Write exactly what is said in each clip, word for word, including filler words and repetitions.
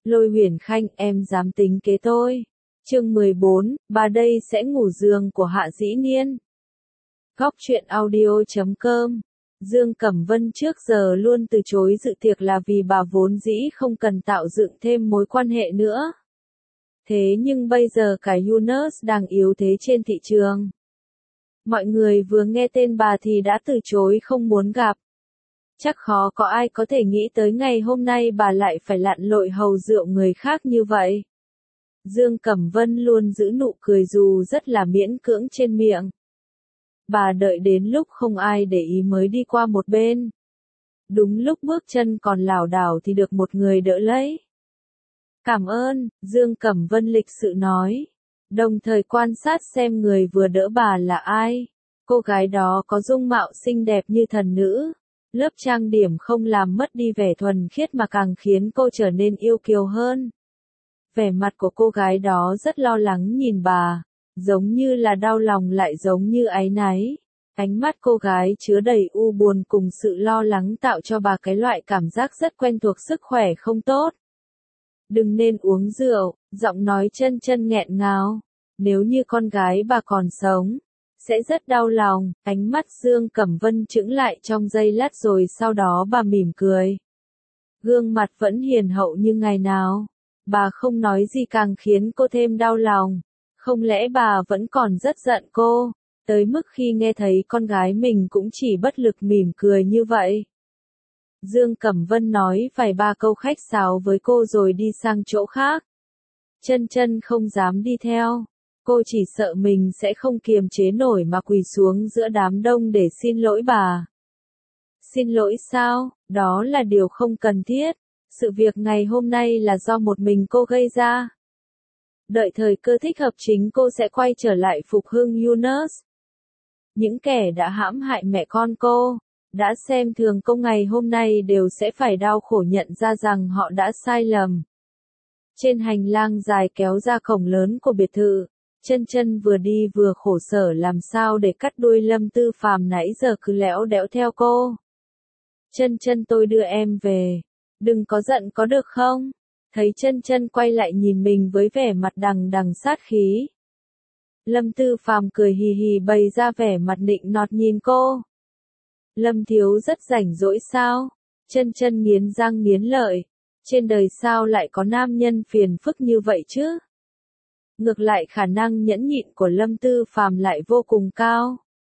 Lôi Huyền Khanh, em dám tính kế tôi. Chương mười bốn, bà đây sẽ ngủ giường của Hạ Dĩ Niên. Góc truyện audio chấm com. Dương Cẩm Vân trước giờ luôn từ chối dự tiệc là vì bà vốn dĩ không cần tạo dựng thêm mối quan hệ nữa. Thế nhưng bây giờ cả Yunus đang yếu thế trên thị trường. Mọi người vừa nghe tên bà thì đã từ chối không muốn gặp. Chắc khó có ai có thể nghĩ tới ngày hôm nay bà lại phải lặn lội hầu rượu người khác như vậy. Dương Cẩm Vân luôn giữ nụ cười dù rất là miễn cưỡng trên miệng. Bà đợi đến lúc không ai để ý mới đi qua một bên. Đúng lúc bước chân còn lảo đảo thì được một người đỡ lấy. Cảm ơn, Dương Cẩm Vân lịch sự nói. Đồng thời quan sát xem người vừa đỡ bà là ai. Cô gái đó có dung mạo xinh đẹp như thần nữ. Lớp trang điểm không làm mất đi vẻ thuần khiết mà càng khiến cô trở nên yêu kiều hơn. Vẻ mặt của cô gái đó rất lo lắng nhìn bà, giống như là đau lòng lại giống như áy náy. Ánh mắt cô gái chứa đầy u buồn cùng sự lo lắng tạo cho bà cái loại cảm giác rất quen thuộc sức khỏe không tốt. Đừng nên uống rượu, giọng nói chân chân nghẹn ngào. Nếu như con gái bà còn sống, sẽ rất đau lòng. Ánh mắt Dương Cẩm Vân chững lại trong giây lát rồi sau đó bà mỉm cười. Gương mặt vẫn hiền hậu như ngày nào. Bà không nói gì càng khiến cô thêm đau lòng. Không lẽ bà vẫn còn rất giận cô, tới mức khi nghe thấy con gái mình cũng chỉ bất lực mỉm cười như vậy. Dương Cẩm Vân nói vài ba câu khách sáo với cô rồi đi sang chỗ khác. Chân chân không dám đi theo. Cô chỉ sợ mình sẽ không kiềm chế nổi mà quỳ xuống giữa đám đông để xin lỗi bà. Xin lỗi sao? Đó là điều không cần thiết. Sự việc ngày hôm nay là do một mình cô gây ra. Đợi thời cơ thích hợp chính cô sẽ quay trở lại phục hưng Yunus. Những kẻ đã hãm hại mẹ con cô, đã xem thường cô ngày hôm nay đều sẽ phải đau khổ nhận ra rằng họ đã sai lầm. Trên hành lang dài kéo ra cổng lớn của biệt thự, chân chân vừa đi vừa khổ sở làm sao để cắt đuôi Lâm Tư Phàm nãy giờ cứ lẽo đẽo theo cô. Chân chân tôi đưa em về. Đừng có giận có được không? Thấy chân chân quay lại nhìn mình với vẻ mặt đằng đằng sát khí. Lâm Tư Phàm cười hì hì bày ra vẻ mặt nịnh nọt nhìn cô. Lâm thiếu rất rảnh rỗi sao? Chân chân nghiến răng nghiến lợi. Trên đời sao lại có nam nhân phiền phức như vậy chứ? Ngược lại khả năng nhẫn nhịn của Lâm Tư Phàm lại vô cùng cao.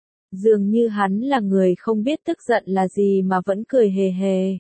Dường như hắn là người không biết tức giận là gì mà vẫn cười hề hề.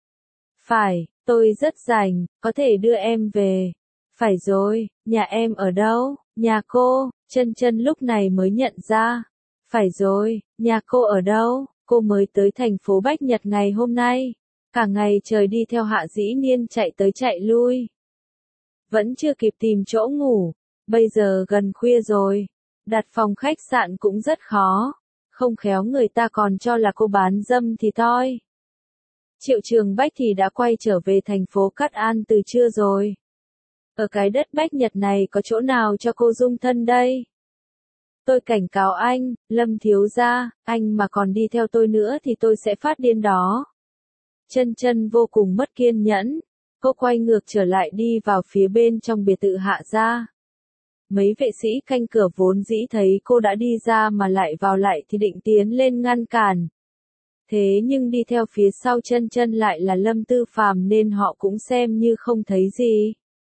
Phải, tôi rất rảnh, có thể đưa em về. Phải rồi, nhà em ở đâu? Nhà cô, chân chân lúc này mới nhận ra. Phải rồi, nhà cô ở đâu? Cô mới tới thành phố Bách Nhật ngày hôm nay. Cả ngày trời đi theo Hạ Dĩ Niên chạy tới chạy lui. Vẫn chưa kịp tìm chỗ ngủ. Bây giờ gần khuya rồi. Đặt phòng khách sạn cũng rất khó. Không khéo người ta còn cho là cô bán dâm thì toi. Triệu Trường Bách thì đã quay trở về thành phố Cát An từ trưa rồi. Ở cái đất Bách Nhật này có chỗ nào cho cô dung thân đây? Tôi cảnh cáo anh, Lâm thiếu gia, anh mà còn đi theo tôi nữa thì tôi sẽ phát điên đó. Chân chân vô cùng mất kiên nhẫn. Cô quay ngược trở lại đi vào phía bên trong biệt thự Hạ gia. Mấy vệ sĩ canh cửa vốn dĩ thấy cô đã đi ra mà lại vào lại thì định tiến lên ngăn cản. Thế nhưng đi theo phía sau chân chân lại là Lâm Tư Phàm nên họ cũng xem như không thấy gì.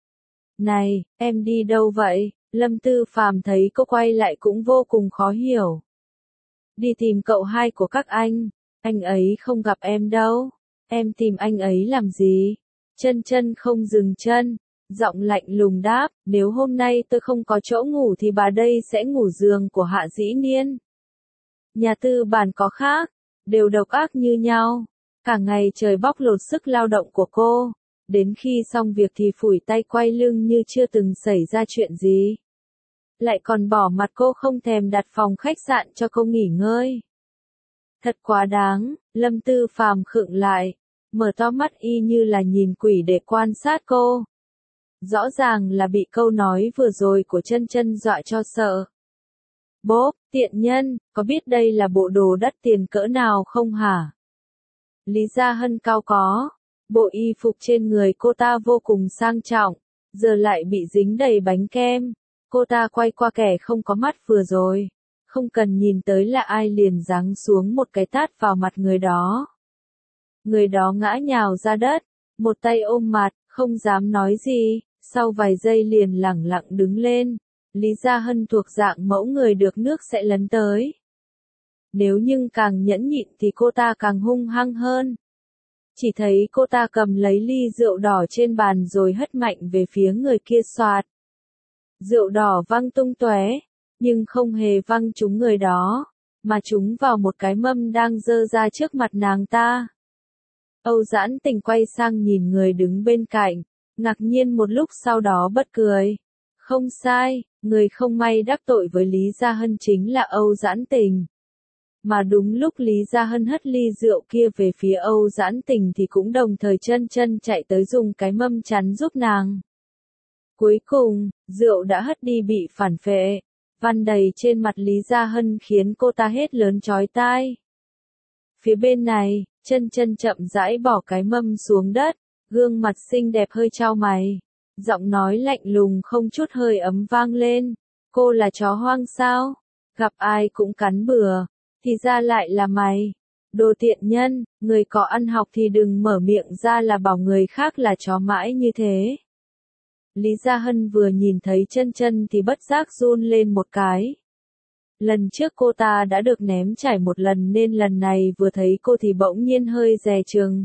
Này, em đi đâu vậy? Lâm Tư Phàm thấy cô quay lại cũng vô cùng khó hiểu. Đi tìm cậu hai của các anh, anh ấy không gặp em đâu. Em tìm anh ấy làm gì? Chân chân không dừng chân, giọng lạnh lùng đáp, nếu hôm nay tôi không có chỗ ngủ thì bà đây sẽ ngủ giường của Hạ Dĩ Niên. Nhà tư bản có khác, đều độc ác như nhau. Cả ngày trời bóc lột sức lao động của cô, đến khi xong việc thì phủi tay quay lưng như chưa từng xảy ra chuyện gì. Lại còn bỏ mặt cô không thèm đặt phòng khách sạn cho cô nghỉ ngơi. Thật quá đáng, Lâm Tư Phàm khựng lại, mở to mắt y như là nhìn quỷ để quan sát cô. Rõ ràng là bị câu nói vừa rồi của chân chân dọa cho sợ. Bốp, tiện nhân, có biết đây là bộ đồ đắt tiền cỡ nào không hả? Lý Gia Hân cao có. Bộ y phục trên người cô ta vô cùng sang trọng, giờ lại bị dính đầy bánh kem. Cô ta quay qua kẻ không có mắt vừa rồi, không cần nhìn tới là ai liền giáng xuống một cái tát vào mặt người đó. Người đó ngã nhào ra đất, một tay ôm mặt, không dám nói gì, sau vài giây liền lẳng lặng đứng lên. Lý Gia Hân thuộc dạng mẫu người được nước sẽ lấn tới. Nếu nhưng càng nhẫn nhịn thì cô ta càng hung hăng hơn. Chỉ thấy cô ta cầm lấy ly rượu đỏ trên bàn rồi hất mạnh về phía người kia xoạt. Rượu đỏ văng tung tóe, nhưng không hề văng trúng người đó, mà trúng vào một cái mâm đang dơ ra trước mặt nàng ta. Âu Dãn Tình quay sang nhìn người đứng bên cạnh, ngạc nhiên một lúc sau đó bật cười. Không sai, người không may đắc tội với Lý Gia Hân chính là Âu Dãn Tình. Mà đúng lúc Lý Gia Hân hất ly rượu kia về phía Âu Dãn Tình thì cũng đồng thời chân chân chạy tới dùng cái mâm chắn giúp nàng. Cuối cùng, rượu đã hất đi bị phản phệ, văn đầy trên mặt Lý Gia Hân khiến cô ta hét lớn chói tai. Phía bên này, chân chân chậm rãi bỏ cái mâm xuống đất, gương mặt xinh đẹp hơi chau mày. Giọng nói lạnh lùng không chút hơi ấm vang lên. Cô là chó hoang sao? Gặp ai cũng cắn bừa. Thì ra lại là mày. Đồ tiện nhân, người có ăn học thì đừng mở miệng ra là bảo người khác là chó mãi như thế. Lý Gia Hân vừa nhìn thấy chân chân thì bất giác run lên một cái. Lần trước cô ta đã được ném chảy một lần nên lần này vừa thấy cô thì bỗng nhiên hơi dè chừng.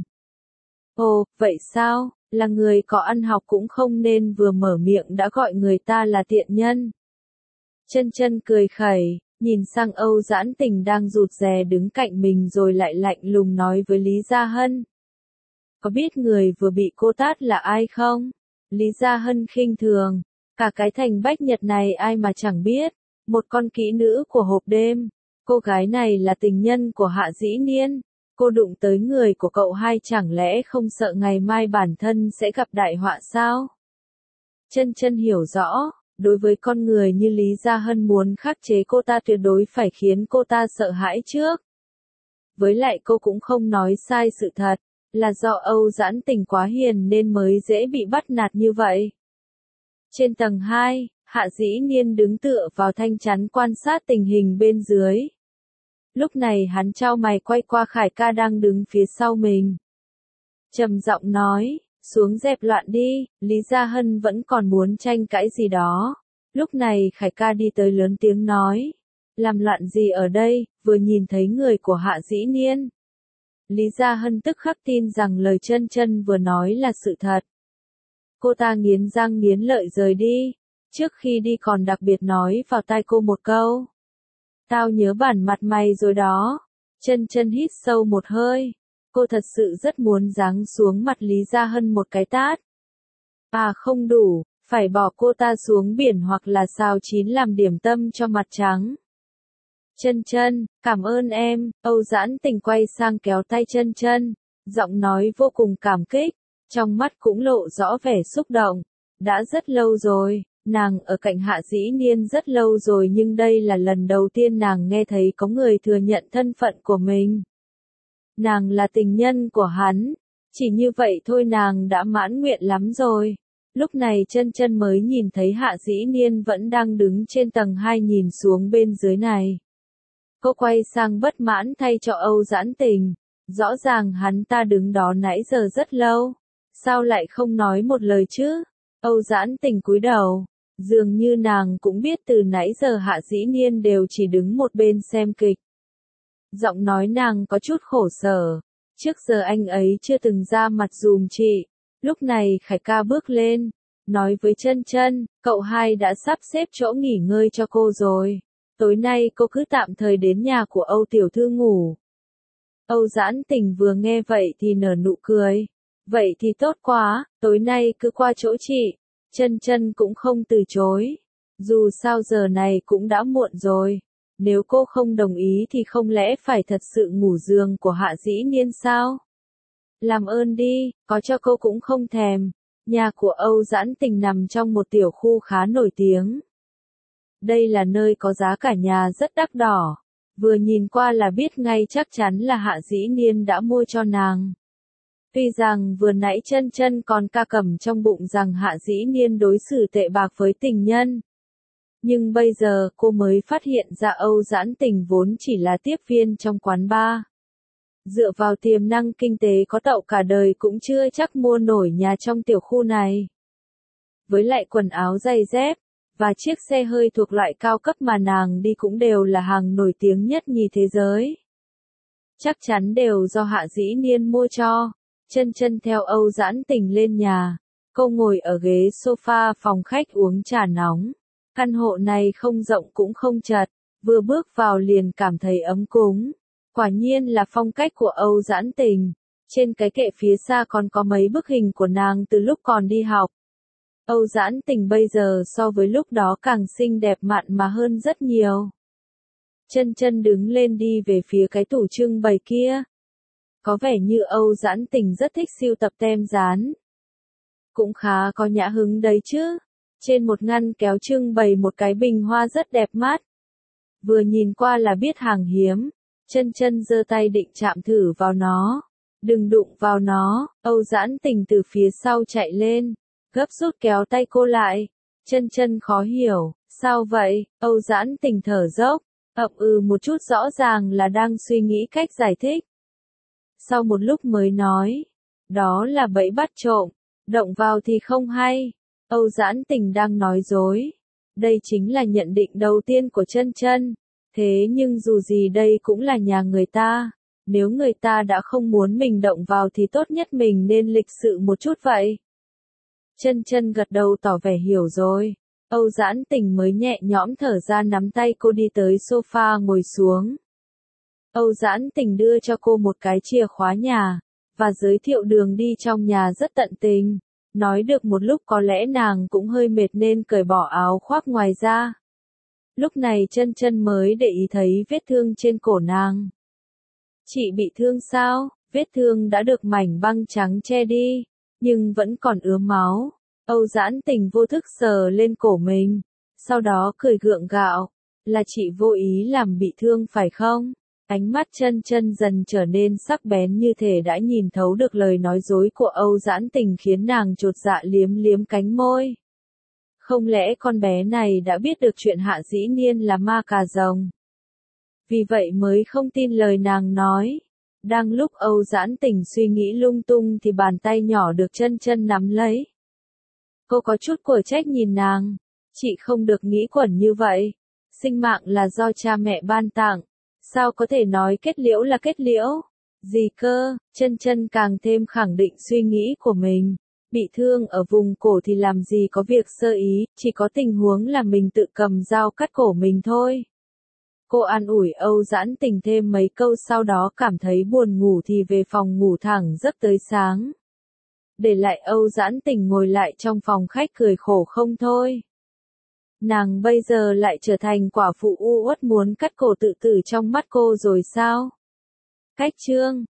Ồ, vậy sao? Là người có ăn học cũng không nên vừa mở miệng đã gọi người ta là tiện nhân. Chân chân cười khẩy, nhìn sang Âu Dãn Tình đang rụt rè đứng cạnh mình rồi lại lạnh lùng nói với Lý Gia Hân. Có biết người vừa bị cô tát là ai không? Lý Gia Hân khinh thường, cả cái thành Bách Nhật này ai mà chẳng biết, một con kỹ nữ của hộp đêm, cô gái này là tình nhân của Hạ Dĩ Niên. Cô đụng tới người của cậu hai chẳng lẽ không sợ ngày mai bản thân sẽ gặp đại họa sao? Chân chân hiểu rõ, đối với con người như Lý Gia Hân muốn khắc chế cô ta tuyệt đối phải khiến cô ta sợ hãi trước. Với lại cô cũng không nói sai sự thật, là do Âu Dãn Tình quá hiền nên mới dễ bị bắt nạt như vậy. Trên tầng hai, Hạ Dĩ Niên đứng tựa vào thanh chắn quan sát tình hình bên dưới. Lúc này hắn chau mày quay qua Khải ca đang đứng phía sau mình. Trầm giọng nói, xuống dẹp loạn đi, Lý Gia Hân vẫn còn muốn tranh cãi gì đó. Lúc này Khải ca đi tới lớn tiếng nói, làm loạn gì ở đây, vừa nhìn thấy người của Hạ Dĩ Niên. Lý Gia Hân tức khắc tin rằng lời chân chân vừa nói là sự thật. Cô ta nghiến răng nghiến lợi rời đi, trước khi đi còn đặc biệt nói vào tai cô một câu. Tao nhớ bản mặt mày rồi đó. Chân chân hít sâu một hơi. Cô thật sự rất muốn giáng xuống mặt Lý Gia Hân một cái tát. À không đủ, phải bỏ cô ta xuống biển hoặc là xào chín làm điểm tâm cho mặt trắng. Chân chân, cảm ơn em. Âu Dãn Tình quay sang kéo tay chân chân, giọng nói vô cùng cảm kích, trong mắt cũng lộ rõ vẻ xúc động. Đã rất lâu rồi. Nàng ở cạnh Hạ Dĩ Niên rất lâu rồi nhưng đây là lần đầu tiên nàng nghe thấy có người thừa nhận thân phận của mình. Nàng là tình nhân của hắn, chỉ như vậy thôi nàng đã mãn nguyện lắm rồi. Lúc này chân chân mới nhìn thấy Hạ Dĩ Niên vẫn đang đứng trên tầng hai nhìn xuống bên dưới này. Cô quay sang bất mãn thay cho Âu Dãn Tình, rõ ràng hắn ta đứng đó nãy giờ rất lâu, sao lại không nói một lời chứ? Âu Dãn Tình cúi đầu. Dường như nàng cũng biết từ nãy giờ Hạ Dĩ Niên đều chỉ đứng một bên xem kịch. Giọng nói nàng có chút khổ sở. Trước giờ anh ấy chưa từng ra mặt dùm chị. Lúc này Khải ca bước lên, nói với chân chân, cậu hai đã sắp xếp chỗ nghỉ ngơi cho cô rồi. Tối nay cô cứ tạm thời đến nhà của Âu tiểu thư ngủ. Âu Dãn Tình vừa nghe vậy thì nở nụ cười. Vậy thì tốt quá, tối nay cứ qua chỗ chị. Chân chân cũng không từ chối. Dù sao giờ này cũng đã muộn rồi. Nếu cô không đồng ý thì không lẽ phải thật sự ngủ giường của Hạ Dĩ Niên sao? Làm ơn đi, có cho cô cũng không thèm. Nhà của Âu Dãn Tình nằm trong một tiểu khu khá nổi tiếng. Đây là nơi có giá cả nhà rất đắt đỏ. Vừa nhìn qua là biết ngay chắc chắn là Hạ Dĩ Niên đã mua cho nàng. Tuy rằng vừa nãy chân chân còn ca cầm trong bụng rằng Hạ Dĩ Niên đối xử tệ bạc với tình nhân. Nhưng bây giờ cô mới phát hiện ra Âu Giãn Tình vốn chỉ là tiếp viên trong quán bar. Dựa vào tiềm năng kinh tế có tậu cả đời cũng chưa chắc mua nổi nhà trong tiểu khu này. Với lại quần áo giày dép, và chiếc xe hơi thuộc loại cao cấp mà nàng đi cũng đều là hàng nổi tiếng nhất nhì thế giới. Chắc chắn đều do Hạ Dĩ Niên mua cho. Chân chân theo Âu Giãn Tình lên nhà. Cô ngồi ở ghế sofa phòng khách uống trà nóng. Căn hộ này không rộng cũng không chật. Vừa bước vào liền cảm thấy ấm cúng. Quả nhiên là phong cách của Âu Giãn Tình. Trên cái kệ phía xa còn có mấy bức hình của nàng từ lúc còn đi học. Âu Giãn Tình bây giờ so với lúc đó càng xinh đẹp mặn mà hơn rất nhiều. Chân chân đứng lên đi về phía cái tủ trưng bày kia. Có vẻ như Âu Giãn Tình rất thích sưu tập tem dán. Cũng khá có nhã hứng đấy chứ. Trên một ngăn kéo trưng bày một cái bình hoa rất đẹp mắt. Vừa nhìn qua là biết hàng hiếm. Chân chân giơ tay định chạm thử vào nó. Đừng đụng vào nó. Âu Giãn Tình từ phía sau chạy lên. Gấp rút kéo tay cô lại. Chân chân khó hiểu. Sao vậy? Âu Giãn Tình thở dốc. Ậm ừ một chút rõ ràng là đang suy nghĩ cách giải thích. Sau một lúc mới nói. Đó là bẫy bắt trộm. Động vào thì không hay. Âu Giãn Tình đang nói dối. Đây chính là nhận định đầu tiên của chân chân. Thế nhưng dù gì đây cũng là nhà người ta. Nếu người ta đã không muốn mình động vào thì tốt nhất mình nên lịch sự một chút vậy. Chân chân gật đầu tỏ vẻ hiểu rồi. Âu Giãn Tình mới nhẹ nhõm thở ra nắm tay cô đi tới sofa ngồi xuống. Âu Giãn Tình đưa cho cô một cái chìa khóa nhà, và giới thiệu đường đi trong nhà rất tận tình. Nói được một lúc có lẽ nàng cũng hơi mệt nên cởi bỏ áo khoác ngoài ra. Lúc này chân chân mới để ý thấy vết thương trên cổ nàng. Chị bị thương sao? Vết thương đã được mảnh băng trắng che đi, nhưng vẫn còn ứa máu. Âu Giãn Tình vô thức sờ lên cổ mình, sau đó cười gượng gạo. Là chị vô ý làm bị thương phải không? Ánh mắt chân chân dần trở nên sắc bén như thể đã nhìn thấu được lời nói dối của Âu Giãn Tình khiến nàng chột dạ liếm liếm cánh môi. Không lẽ con bé này đã biết được chuyện Hạ Dĩ Niên là ma cà rồng? Vì vậy mới không tin lời nàng nói. Đang lúc Âu Giãn Tình suy nghĩ lung tung thì bàn tay nhỏ được chân chân nắm lấy. Cô có chút của trách nhìn nàng. Chị không được nghĩ quẩn như vậy. Sinh mạng là do cha mẹ ban tặng. Sao có thể nói kết liễu là kết liễu? Gì cơ? Chân chân càng thêm khẳng định suy nghĩ của mình. Bị thương ở vùng cổ thì làm gì có việc sơ ý, chỉ có tình huống là mình tự cầm dao cắt cổ mình thôi. Cô an ủi Âu Giãn Tình thêm mấy câu sau đó cảm thấy buồn ngủ thì về phòng ngủ thẳng giấc tới sáng. Để lại Âu Giãn Tình ngồi lại trong phòng khách cười khổ không thôi. Nàng bây giờ lại trở thành quả phụ u uất muốn cắt cổ tự tử trong mắt cô rồi sao? Cách chương